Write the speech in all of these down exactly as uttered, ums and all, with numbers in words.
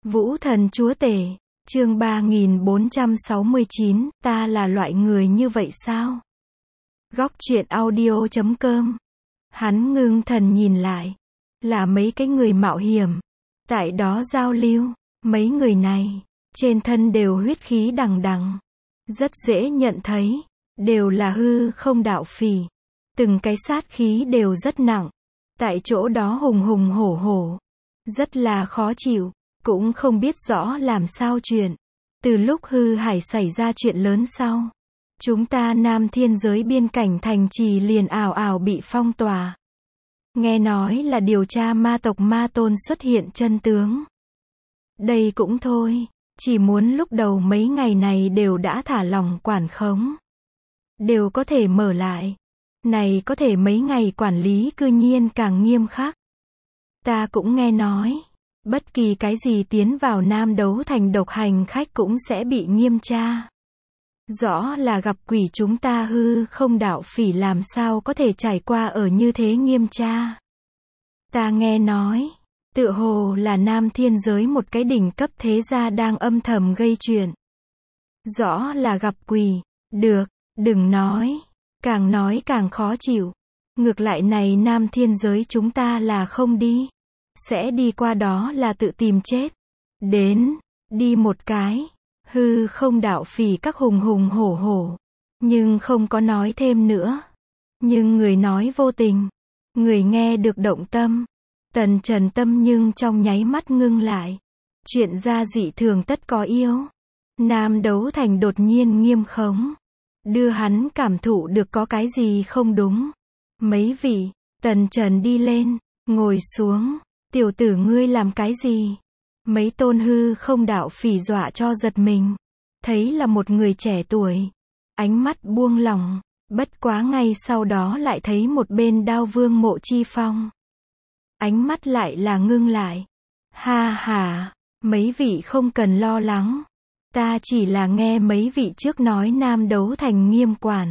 Vũ thần chúa tể, chương ba nghìn bốn trăm sáu mươi chín, ta là loại người như vậy sao? Góc truyện audio chấm com. Hắn ngưng thần nhìn lại. Là mấy cái người mạo hiểm. Tại đó giao lưu, mấy người này, trên thân đều huyết khí đằng đằng. Rất dễ nhận thấy, đều là hư không đạo phỉ. Từng cái sát khí đều rất nặng. Tại chỗ đó hùng hùng hổ hổ. Rất là khó chịu, cũng không biết rõ làm sao chuyện. Từ lúc hư hải xảy ra chuyện lớn sau, chúng ta Nam Thiên giới biên cảnh thành trì liền ào ào bị phong tỏa. Nghe nói là điều tra ma tộc Ma Tôn xuất hiện chân tướng. Đây cũng thôi, chỉ muốn lúc đầu mấy ngày này đều đã thả lỏng quản khống. Đều có thể mở lại. Này có thể mấy ngày quản lý cư nhiên càng nghiêm khắc. Ta cũng nghe nói, bất kỳ cái gì tiến vào Nam Đấu Thành độc hành khách cũng sẽ bị nghiêm tra. Rõ là gặp quỷ, chúng ta hư không đạo phỉ làm sao có thể trải qua ở như thế nghiêm tra. Ta nghe nói, tựa hồ là Nam Thiên giới một cái đỉnh cấp thế gia đang âm thầm gây chuyện. Rõ là gặp quỷ, được, đừng nói, càng nói càng khó chịu. Ngược lại này Nam Thiên giới chúng ta là không đi. Sẽ đi qua đó là tự tìm chết. Đến, đi một cái. Hư không đạo phỉ các hùng hùng hổ hổ. Nhưng không có nói thêm nữa. Nhưng người nói vô tình. Người nghe được động tâm. Tần Trần tâm nhưng trong nháy mắt ngưng lại. Chuyện ra dị thường tất có yêu. Nam Đấu Thành đột nhiên nghiêm khống. Đưa hắn cảm thụ được có cái gì không đúng. Mấy vị, Tần Trần đi lên, ngồi xuống. Tiểu tử ngươi làm cái gì? Mấy tôn hư không đạo phỉ dọa cho giật mình. Thấy là một người trẻ tuổi. Ánh mắt buông lỏng. Bất quá ngay sau đó lại thấy một bên Đao Vương Mộ Chi Phong. Ánh mắt lại là ngưng lại. Ha ha, mấy vị không cần lo lắng. Ta chỉ là nghe mấy vị trước nói Nam Đấu Thành nghiêm quản.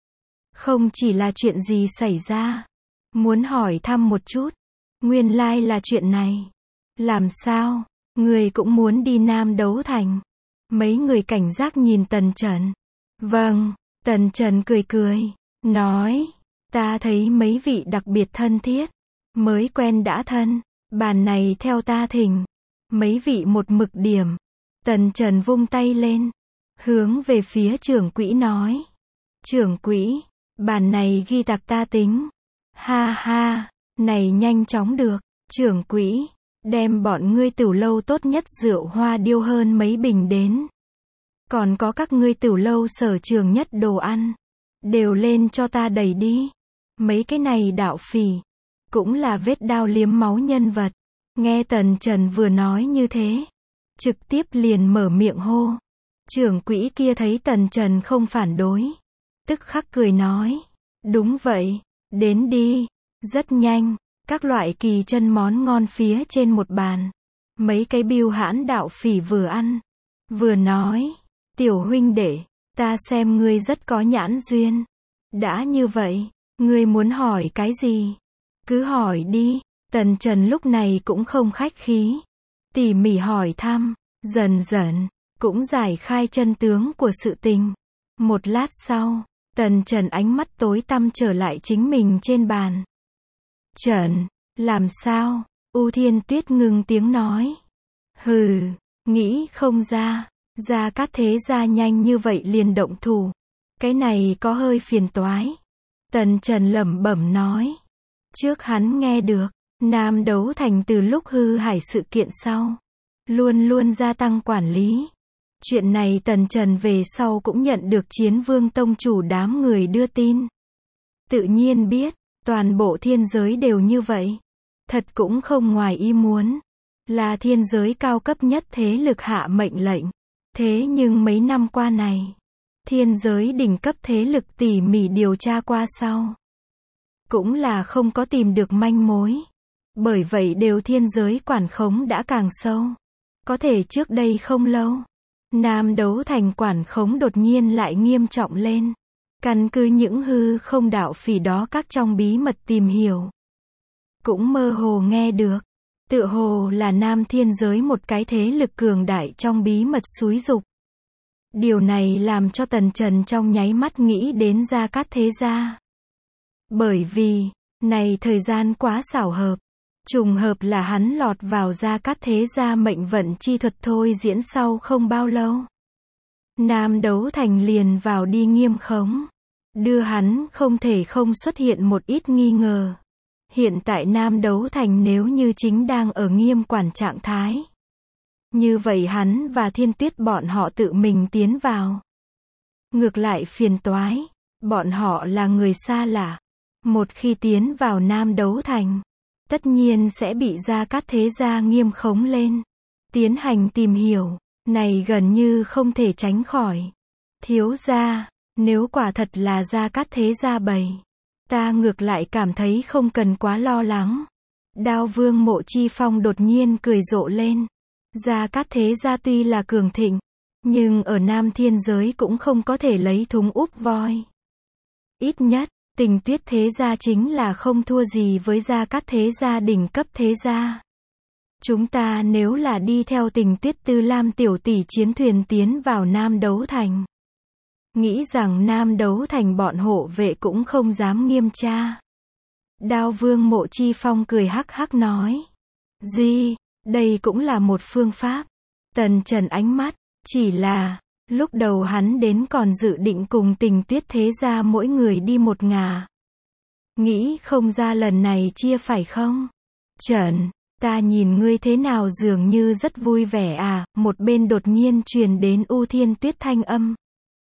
Không chỉ là chuyện gì xảy ra. Muốn hỏi thăm một chút. Nguyên lai là chuyện này. Làm sao? Người cũng muốn đi Nam Đấu Thành. Mấy người cảnh giác nhìn Tần Trần. Vâng, Tần Trần cười cười. Nói, ta thấy mấy vị đặc biệt thân thiết. Mới quen đã thân. Bàn này theo ta thỉnh. Mấy vị một mực điểm. Tần Trần vung tay lên. Hướng về phía trưởng quỹ nói. Trưởng quỹ, bàn này ghi tạc ta tính. Ha ha. Này nhanh chóng được, trưởng quỹ, đem bọn ngươi tửu lâu tốt nhất rượu hoa điêu hơn mấy bình đến. Còn có các ngươi tửu lâu sở trường nhất đồ ăn, đều lên cho ta đẩy đi. Mấy cái này đạo phỉ, cũng là vết đao liếm máu nhân vật. Nghe Tần Trần vừa nói như thế, trực tiếp liền mở miệng hô. Trưởng quỹ kia thấy Tần Trần không phản đối, tức khắc cười nói, đúng vậy, đến đi. Rất nhanh, các loại kỳ chân món ngon phía trên một bàn. Mấy cái bưu hãn đạo phỉ vừa ăn, vừa nói, tiểu huynh đệ, ta xem ngươi rất có nhãn duyên. Đã như vậy, ngươi muốn hỏi cái gì? Cứ hỏi đi. Tần Trần lúc này cũng không khách khí. Tỉ mỉ hỏi thăm, dần dần, cũng giải khai chân tướng của sự tình. Một lát sau, Tần Trần ánh mắt tối tăm trở lại chính mình trên bàn. Trần, làm sao? U Thiên Tuyết ngưng tiếng nói. Hừ, nghĩ không ra, Gia Cát Thế gia nhanh như vậy liền động thủ. Cái này có hơi phiền toái. Tần Trần lẩm bẩm nói. Trước hắn nghe được, Nam Đấu Thành từ lúc hư hải sự kiện sau, luôn luôn gia tăng quản lý. Chuyện này Tần Trần về sau cũng nhận được Chiến Vương Tông chủ đám người đưa tin. Tự nhiên biết. Toàn bộ thiên giới đều như vậy. Thật cũng không ngoài ý muốn. Là thiên giới cao cấp nhất thế lực hạ mệnh lệnh. Thế nhưng mấy năm qua này, thiên giới đỉnh cấp thế lực tỉ mỉ điều tra qua sau. Cũng là không có tìm được manh mối. Bởi vậy đều thiên giới quản khống đã càng sâu. Có thể trước đây không lâu, Nam Đấu Thành quản khống đột nhiên lại nghiêm trọng lên. Căn cứ những hư không đạo phỉ đó các trong bí mật tìm hiểu. Cũng mơ hồ nghe được. Tựa hồ là nam thiên giới một cái thế lực cường đại trong bí mật xúi giục. Điều này làm cho Tần Trần trong nháy mắt nghĩ đến Gia Cát Thế Gia. Bởi vì, này thời gian quá xảo hợp. Trùng hợp là hắn lọt vào Gia Cát Thế Gia mệnh vận chi thuật thôi diễn sau không bao lâu. Nam Đấu Thành liền vào đi nghiêm khống. Đưa hắn không thể không xuất hiện một ít nghi ngờ. Hiện tại Nam Đấu Thành nếu như chính đang ở nghiêm quản trạng thái. Như vậy hắn và Thiên Tuyết bọn họ tự mình tiến vào. Ngược lại phiền toái. Bọn họ là người xa lạ. Một khi tiến vào Nam Đấu Thành, tất nhiên sẽ bị Gia Cát Thế Gia nghiêm khống lên. Tiến hành tìm hiểu, này gần như không thể tránh khỏi. Thiếu gia, nếu quả thật là Gia Cát Thế Gia bày, ta ngược lại cảm thấy không cần quá lo lắng. Đao Vương Mộ Chi Phong đột nhiên cười rộ lên. Gia Cát Thế Gia tuy là cường thịnh, nhưng ở Nam Thiên Giới cũng không có thể lấy thúng úp voi. Ít nhất, Tình Tuyết Thế Gia chính là không thua gì với Gia Cát Thế Gia đỉnh cấp thế gia. Chúng ta nếu là đi theo Tình Tuyết Tư Lam tiểu tỷ chiến thuyền tiến vào Nam Đấu Thành, nghĩ rằng Nam Đấu Thành bọn hộ vệ cũng không dám nghiêm tra. Đao Vương Mộ Chi Phong cười hắc hắc nói. Gì, đây cũng là một phương pháp. Tần Trần ánh mắt, chỉ là, lúc đầu hắn đến còn dự định cùng Tình Tuyết Thế Gia mỗi người đi một ngả. Nghĩ không ra lần này chia phải không? Trần, ta nhìn ngươi thế nào dường như rất vui vẻ à, một bên đột nhiên truyền đến U Thiên Tuyết thanh âm.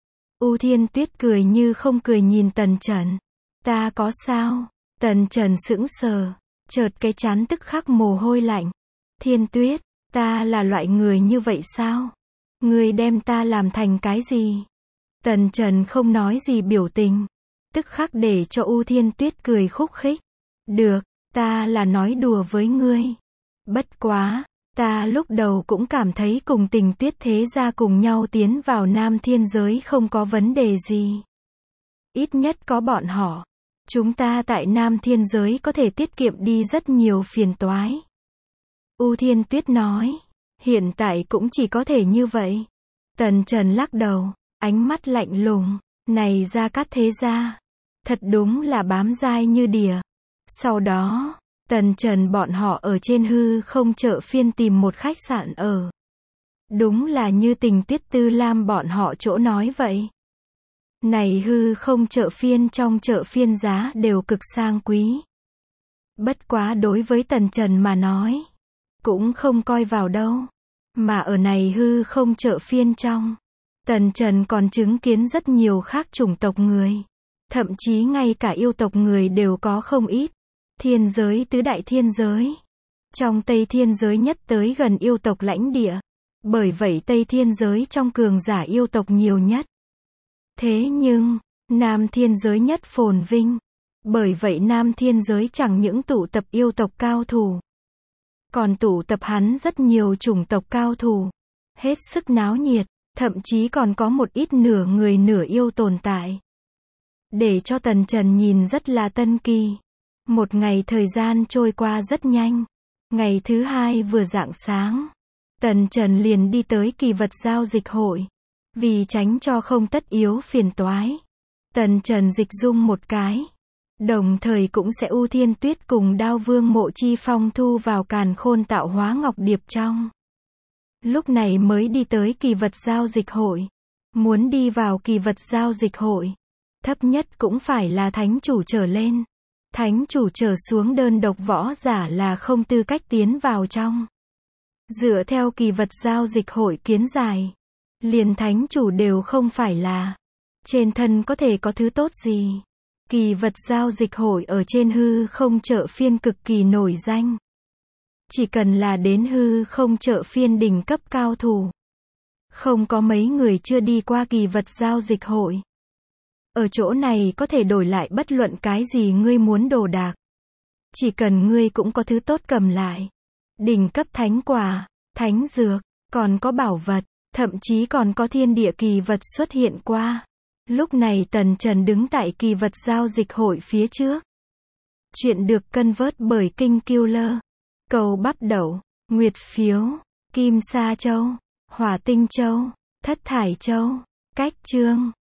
U Thiên Tuyết cười như không cười nhìn Tần Trần. Ta có sao? Tần Trần sững sờ, chợt cái trán tức khắc mồ hôi lạnh. Thiên Tuyết, ta là loại người như vậy sao? Ngươi đem ta làm thành cái gì? Tần Trần không nói gì biểu tình, tức khắc để cho U Thiên Tuyết cười khúc khích. Được, ta là nói đùa với ngươi. Bất quá, ta lúc đầu cũng cảm thấy cùng Tình Tuyết Thế Gia cùng nhau tiến vào Nam Thiên Giới không có vấn đề gì. Ít nhất có bọn họ, chúng ta tại Nam Thiên Giới có thể tiết kiệm đi rất nhiều phiền toái. U Thiên Tuyết nói, hiện tại cũng chỉ có thể như vậy. Tần Trần lắc đầu, ánh mắt lạnh lùng, này Gia Cát Thế Gia, thật đúng là bám dai như đỉa. Sau đó, Tần Trần bọn họ ở trên hư không chợ phiên tìm một khách sạn ở. Đúng là như Tình Tuyết Tư Lam bọn họ chỗ nói vậy. Này hư không chợ phiên trong chợ phiên giá đều cực sang quý. Bất quá đối với Tần Trần mà nói, cũng không coi vào đâu. Mà ở này hư không chợ phiên trong, Tần Trần còn chứng kiến rất nhiều khác chủng tộc người. Thậm chí ngay cả yêu tộc người đều có không ít. Thiên giới tứ đại thiên giới. Trong Tây Thiên giới nhất tới gần yêu tộc lãnh địa. Bởi vậy Tây Thiên giới trong cường giả yêu tộc nhiều nhất. Thế nhưng, Nam Thiên giới nhất phồn vinh. Bởi vậy Nam Thiên giới chẳng những tụ tập yêu tộc cao thủ, còn tụ tập hắn rất nhiều chủng tộc cao thủ. Hết sức náo nhiệt, thậm chí còn có một ít nửa người nửa yêu tồn tại. Để cho Tần Trần nhìn rất là tân kỳ. Một ngày thời gian trôi qua rất nhanh. Ngày thứ hai vừa rạng sáng, Tần Trần liền đi tới kỳ vật giao dịch hội. Vì tránh cho không tất yếu phiền toái, Tần Trần dịch dung một cái. Đồng thời cũng sẽ U Thiên Tuyết cùng Đao Vương Mộ Chi Phong thu vào càn khôn tạo hóa ngọc điệp trong. Lúc này mới đi tới kỳ vật giao dịch hội. Muốn đi vào kỳ vật giao dịch hội, thấp nhất cũng phải là thánh chủ trở lên. Thánh chủ trở xuống đơn độc võ giả là không tư cách tiến vào trong. Dựa theo kỳ vật giao dịch hội kiến giải, liền thánh chủ đều không phải là. Trên thân có thể có thứ tốt gì. Kỳ vật giao dịch hội ở trên hư không chợ phiên cực kỳ nổi danh. Chỉ cần là đến hư không chợ phiên đỉnh cấp cao thủ, không có mấy người chưa đi qua kỳ vật giao dịch hội. Ở chỗ này có thể đổi lại bất luận cái gì ngươi muốn đồ đạc. Chỉ cần ngươi cũng có thứ tốt cầm lại. Đỉnh cấp thánh quả, thánh dược, còn có bảo vật, thậm chí còn có thiên địa kỳ vật xuất hiện qua. Lúc này Tần Trần đứng tại kỳ vật giao dịch hội phía trước. Chuyện được cân vớt bởi King Killer. Cầu bắp đậu, nguyệt phiếu, kim sa châu, hỏa tinh châu, thất thải châu, cách chương.